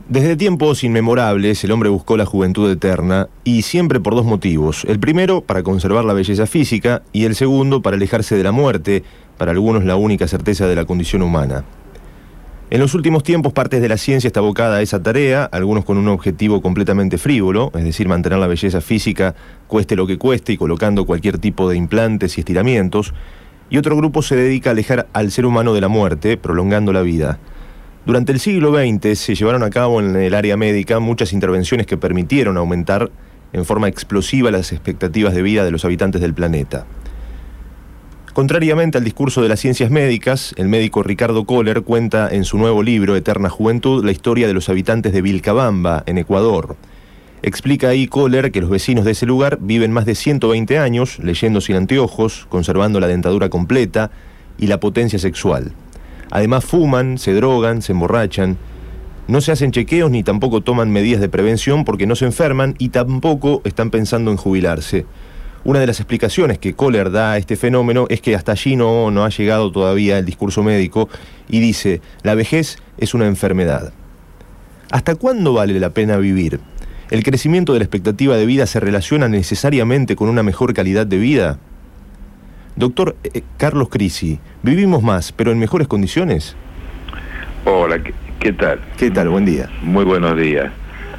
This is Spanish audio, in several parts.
Desde tiempos inmemorables el hombre buscó la juventud eterna y siempre por dos motivos. El primero, para conservar la belleza física, y el segundo, para alejarse de la muerte, para algunos la única certeza de la condición humana. En los últimos tiempos partes de la ciencia está abocada a esa tarea, algunos con un objetivo completamente frívolo, es decir, mantener la belleza física cueste lo que cueste y colocando cualquier tipo de implantes y estiramientos, y otro grupo se dedica a alejar al ser humano de la muerte, prolongando la vida. Durante el siglo XX se llevaron a cabo en el área médica muchas intervenciones que permitieron aumentar en forma explosiva las expectativas de vida de los habitantes del planeta. Contrariamente al discurso de las ciencias médicas, el médico Ricardo Kohler cuenta en su nuevo libro Eterna Juventud la historia de los habitantes de Vilcabamba, en Ecuador. Explica ahí Kohler que los vecinos de ese lugar viven más de 120 años, leyendo sin anteojos, conservando la dentadura completa y la potencia sexual. Además fuman, se drogan, se emborrachan, no se hacen chequeos ni tampoco toman medidas de prevención porque no se enferman y tampoco están pensando en jubilarse. Una de las explicaciones que Kohler da a este fenómeno es que hasta allí no ha llegado todavía el discurso médico y dice, la vejez es una enfermedad. ¿Hasta cuándo vale la pena vivir? ¿El crecimiento de la expectativa de vida se relaciona necesariamente con una mejor calidad de vida? Doctor Carlos Crisi, ¿vivimos más, pero en mejores condiciones? Hola, ¿qué tal? ¿Qué tal? Buen día. Muy buenos días.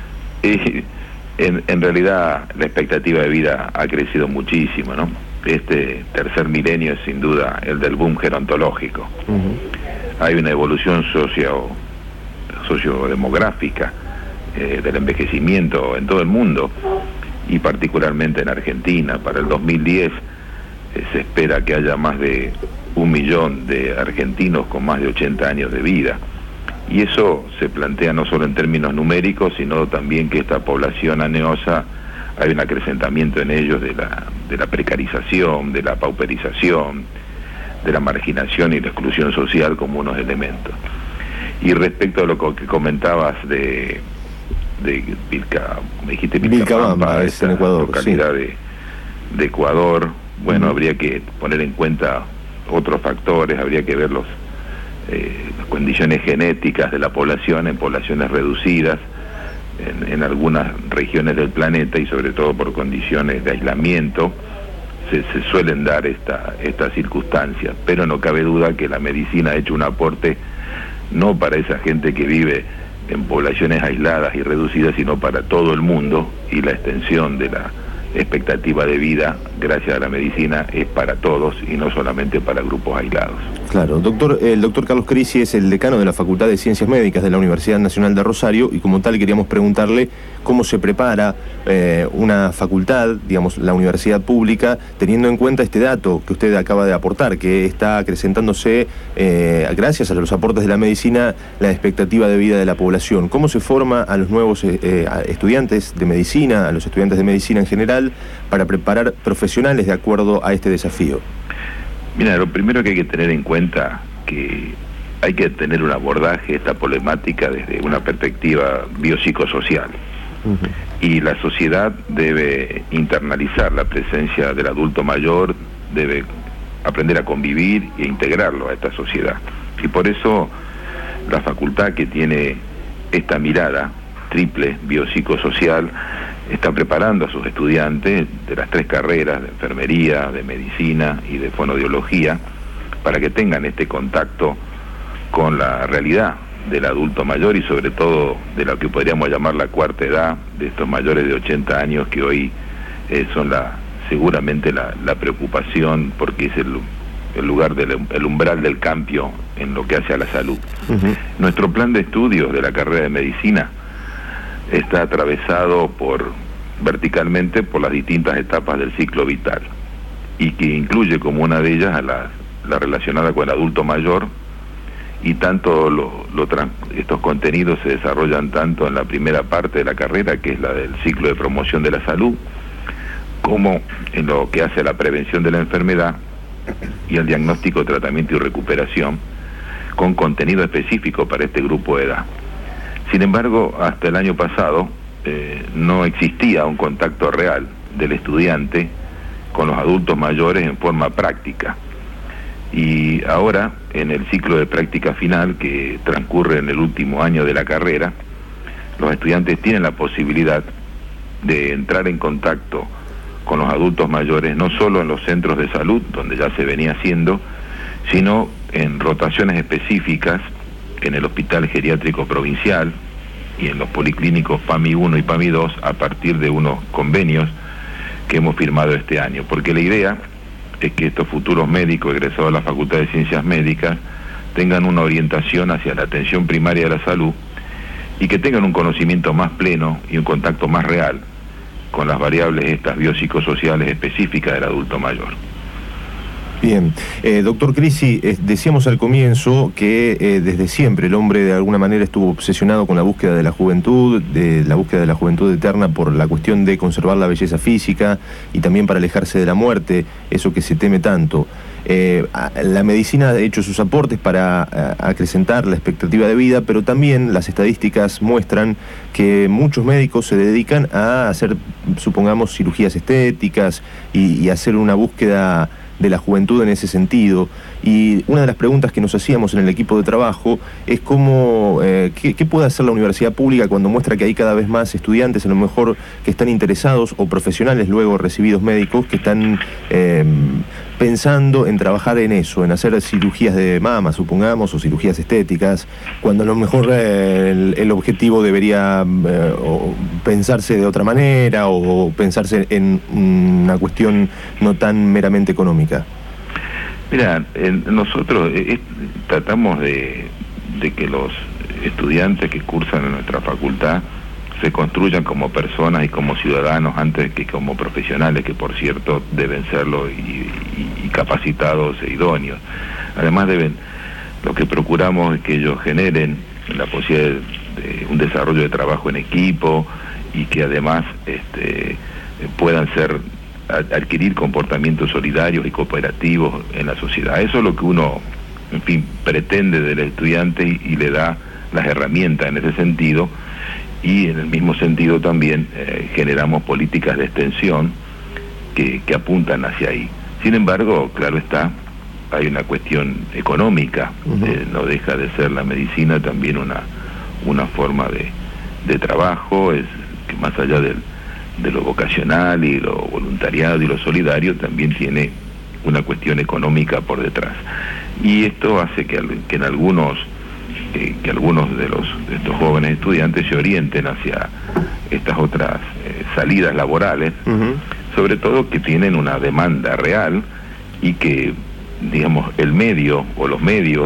En realidad la expectativa de vida ha crecido muchísimo, ¿no? Este tercer milenio es sin duda el del boom gerontológico. Hay una evolución sociodemográfica del envejecimiento en todo el mundo y particularmente en Argentina. Para el 2010 se espera que haya más de 1 millón de argentinos con más de 80 años de vida. Y eso se plantea no solo en términos numéricos, sino también que esta población aneosa, hay un acrecentamiento en ellos de la precarización, de la pauperización, de la marginación y la exclusión social como unos elementos. Y respecto a lo que comentabas de me dijiste Vilcabamba, es en Ecuador, localidad sí. de Ecuador, bueno, habría que poner en cuenta otros factores, habría que ver las condiciones genéticas de la población en poblaciones reducidas en algunas regiones del planeta y sobre todo por condiciones de aislamiento se suelen dar estas circunstancias, pero no cabe duda que la medicina ha hecho un aporte no para esa gente que vive en poblaciones aisladas y reducidas, sino para todo el mundo, y la extensión de la expectativa de vida gracias a la medicina es para todos y no solamente para grupos aislados. Claro, el doctor Carlos Crisi es el decano de la Facultad de Ciencias Médicas de la Universidad Nacional de Rosario y como tal queríamos preguntarle cómo se prepara una facultad, digamos la universidad pública, teniendo en cuenta este dato que usted acaba de aportar, que está acrecentándose gracias a los aportes de la medicina la expectativa de vida de la población. ¿Cómo se forma a los nuevos estudiantes de medicina, a los estudiantes de medicina en general, para preparar profesionales de acuerdo a este desafío? Mira, lo primero que hay que tener en cuenta que hay que tener un abordaje a esta problemática desde una perspectiva biopsicosocial. Y la sociedad debe internalizar la presencia del adulto mayor, debe aprender a convivir e integrarlo a esta sociedad. Y por eso la facultad, que tiene esta mirada triple biopsicosocial, está preparando a sus estudiantes de las 3 carreras de enfermería, de medicina y de fonoaudiología para que tengan este contacto con la realidad del adulto mayor y sobre todo de lo que podríamos llamar la cuarta edad, de estos mayores de 80 años que hoy son seguramente la preocupación, porque es el lugar el umbral del cambio en lo que hace a la salud. Nuestro plan de estudios de la carrera de medicina está atravesado verticalmente por las distintas etapas del ciclo vital y que incluye como una de ellas a la relacionada con el adulto mayor, y tanto estos contenidos se desarrollan tanto en la primera parte de la carrera, que es la del ciclo de promoción de la salud, como en lo que hace a la prevención de la enfermedad y el diagnóstico, tratamiento y recuperación, con contenido específico para este grupo de edad. Sin embargo, hasta el año pasado no existía un contacto real del estudiante con los adultos mayores en forma práctica. Y ahora, en el ciclo de práctica final, que transcurre en el último año de la carrera, los estudiantes tienen la posibilidad de entrar en contacto con los adultos mayores, no solo en los centros de salud, donde ya se venía haciendo, sino en rotaciones específicas en el Hospital Geriátrico Provincial y en los policlínicos PAMI 1 y PAMI 2 a partir de unos convenios que hemos firmado este año, porque la idea es que estos futuros médicos egresados de la Facultad de Ciencias Médicas tengan una orientación hacia la atención primaria de la salud y que tengan un conocimiento más pleno y un contacto más real con las variables estas biopsicosociales específicas del adulto mayor. Bien, doctor Crisi, decíamos al comienzo que desde siempre el hombre de alguna manera estuvo obsesionado con la búsqueda de la juventud eterna por la cuestión de conservar la belleza física y también para alejarse de la muerte, eso que se teme tanto. La medicina ha hecho sus aportes para acrecentar la expectativa de vida, pero también las estadísticas muestran que muchos médicos se dedican a hacer, supongamos, cirugías estéticas y hacer una búsqueda de la juventud en ese sentido. Y una de las preguntas que nos hacíamos en el equipo de trabajo es cómo, qué puede hacer la universidad pública cuando muestra que hay cada vez más estudiantes, a lo mejor que están interesados, o profesionales luego recibidos médicos, que están pensando en trabajar en eso, en hacer cirugías de mama, supongamos, o cirugías estéticas, cuando a lo mejor el objetivo debería pensarse de otra manera o pensarse en una cuestión no tan meramente económica. Mira, nosotros tratamos de que los estudiantes que cursan en nuestra facultad se construyan como personas y como ciudadanos antes que como profesionales, que por cierto deben serlo y capacitados e idóneos. Además lo que procuramos es que ellos generen la posibilidad de un desarrollo de trabajo en equipo y que además puedan adquirir comportamientos solidarios y cooperativos en la sociedad. Eso es lo que uno, en fin, pretende del estudiante y le da las herramientas en ese sentido, y en el mismo sentido también generamos políticas de extensión que apuntan hacia ahí. Sin embargo, claro está, hay una cuestión económica. No deja de ser la medicina también una forma de trabajo, es que más allá de lo vocacional y lo voluntariado y lo solidario, también tiene una cuestión económica por detrás. Y esto hace que algunos de estos jóvenes estudiantes se orienten hacia estas otras salidas laborales, sobre todo que tienen una demanda real y que, digamos, el medio o los medios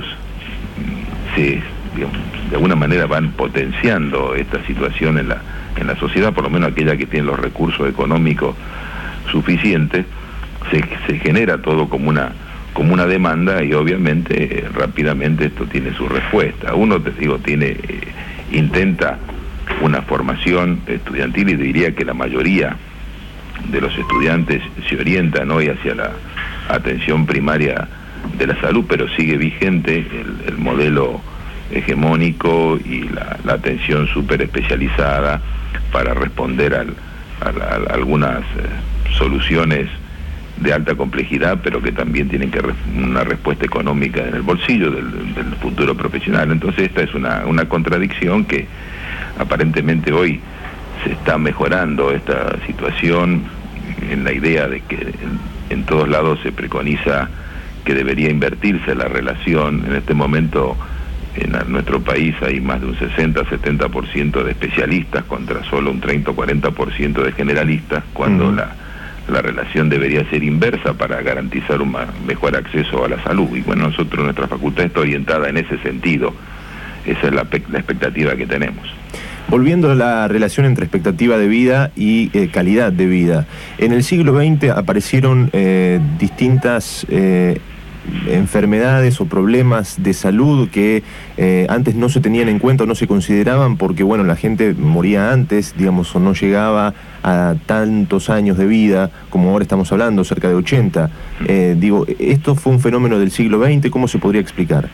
de alguna manera van potenciando esta situación en la sociedad, por lo menos aquella que tiene los recursos económicos suficientes. Se genera todo como una demanda y obviamente rápidamente esto tiene su respuesta. Uno, te digo, intenta una formación estudiantil y diría que la mayoría de los estudiantes se orientan hoy hacia la atención primaria de la salud, pero sigue vigente el modelo hegemónico y la atención súper especializada para responder a algunas soluciones de alta complejidad, pero que también tienen una respuesta económica en el bolsillo del futuro profesional. Entonces esta es una contradicción que aparentemente hoy se está mejorando esta situación, en la idea de que en todos lados se preconiza que debería invertirse la relación. En este momento en nuestro país hay más de un 60-70% de especialistas contra solo un 30 o 40% de generalistas, cuando la relación debería ser inversa para garantizar un mejor acceso a la salud. Y bueno, nuestra facultad está orientada en ese sentido. Esa es la expectativa que tenemos. Volviendo a la relación entre expectativa de vida y calidad de vida, en el siglo XX aparecieron distintas enfermedades o problemas de salud que antes no se tenían en cuenta o no se consideraban porque, bueno, la gente moría antes, digamos, o no llegaba a tantos años de vida como ahora estamos hablando, cerca de 80. ¿Esto fue un fenómeno del siglo XX? ¿Cómo se podría explicar?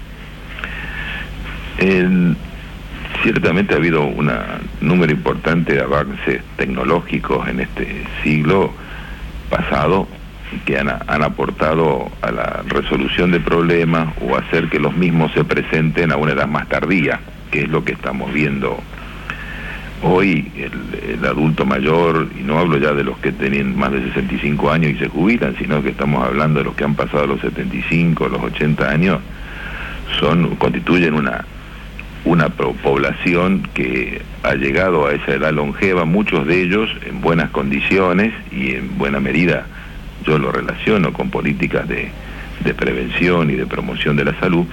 Ciertamente ha habido un número importante de avances tecnológicos en este siglo pasado que han aportado a la resolución de problemas o a hacer que los mismos se presenten a una edad más tardía, que es lo que estamos viendo Hoy el adulto mayor, y no hablo ya de los que tienen más de 65 años y se jubilan, sino que estamos hablando de los que han pasado los 75, los 80 años, constituyen una población que ha llegado a esa edad longeva, muchos de ellos en buenas condiciones y en buena medida yo lo relaciono con políticas de prevención y de promoción de la salud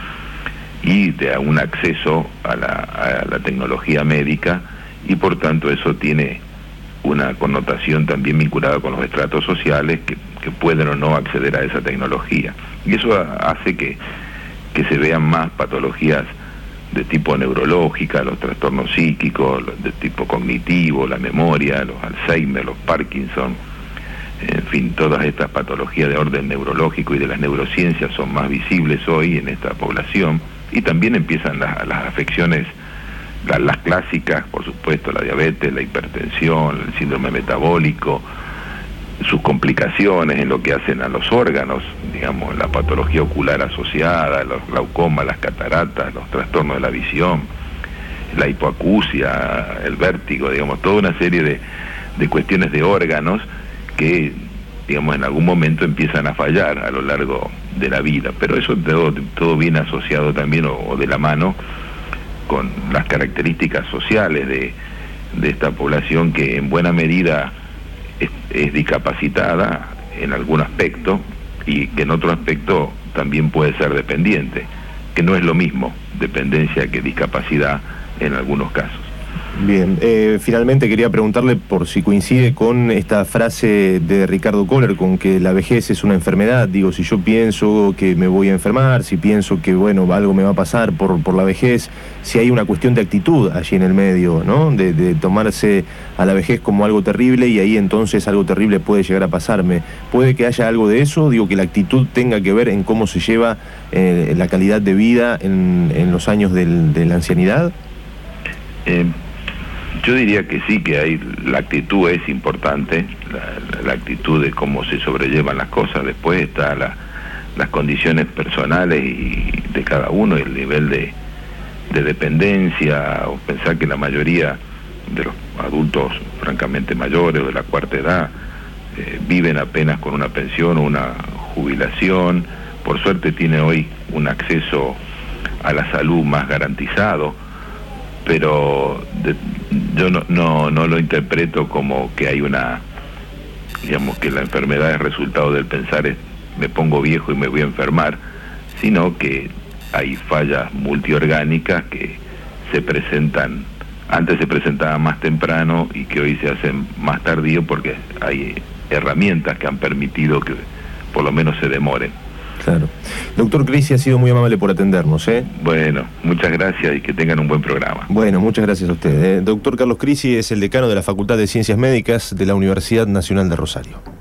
y de un acceso a la tecnología médica, y por tanto eso tiene una connotación también vinculada con los estratos sociales que pueden o no acceder a esa tecnología, y eso hace que se vean más patologías de tipo neurológica, los trastornos psíquicos, de tipo cognitivo, la memoria, los Alzheimer, los Parkinson, en fin, todas estas patologías de orden neurológico y de las neurociencias son más visibles hoy en esta población, y también empiezan las afecciones, las clásicas, por supuesto, la diabetes, la hipertensión, el síndrome metabólico, sus complicaciones en lo que hacen a los órganos, digamos, la patología ocular asociada, los glaucomas, las cataratas, los trastornos de la visión, la hipoacusia, el vértigo, digamos, toda una serie de cuestiones de órganos que, digamos, en algún momento empiezan a fallar a lo largo de la vida, pero eso todo viene asociado también o de la mano con las características sociales de esta población, que en buena medida es discapacitada en algún aspecto y que en otro aspecto también puede ser dependiente, que no es lo mismo dependencia que discapacidad en algunos casos. Bien, finalmente quería preguntarle por si coincide con esta frase de Ricardo Kohler, con que la vejez es una enfermedad. Digo, si yo pienso que me voy a enfermar, si pienso que, bueno, algo me va a pasar por la vejez, si hay una cuestión de actitud allí en el medio, ¿no? De tomarse a la vejez como algo terrible, y ahí entonces algo terrible puede llegar a pasarme. ¿Puede que haya algo de eso? Digo, que la actitud tenga que ver en cómo se lleva la calidad de vida en los años de la ancianidad. Yo diría que sí, que la actitud es importante, la actitud de cómo se sobrellevan las cosas. Después está las condiciones personales y de cada uno, el nivel de dependencia, o pensar que la mayoría de los adultos francamente mayores o de la cuarta edad viven apenas con una pensión o una jubilación. Por suerte tiene hoy un acceso a la salud más garantizado, pero yo no lo interpreto como que hay digamos, que la enfermedad es resultado del pensar me pongo viejo y me voy a enfermar, sino que hay fallas multiorgánicas que antes se presentaban más temprano y que hoy se hacen más tardío, porque hay herramientas que han permitido que por lo menos se demoren. Claro. Doctor Crisi, ha sido muy amable por atendernos, ¿eh? Bueno, muchas gracias y que tengan un buen programa. Bueno, muchas gracias a usted. Doctor Carlos Crisi es el decano de la Facultad de Ciencias Médicas de la Universidad Nacional de Rosario.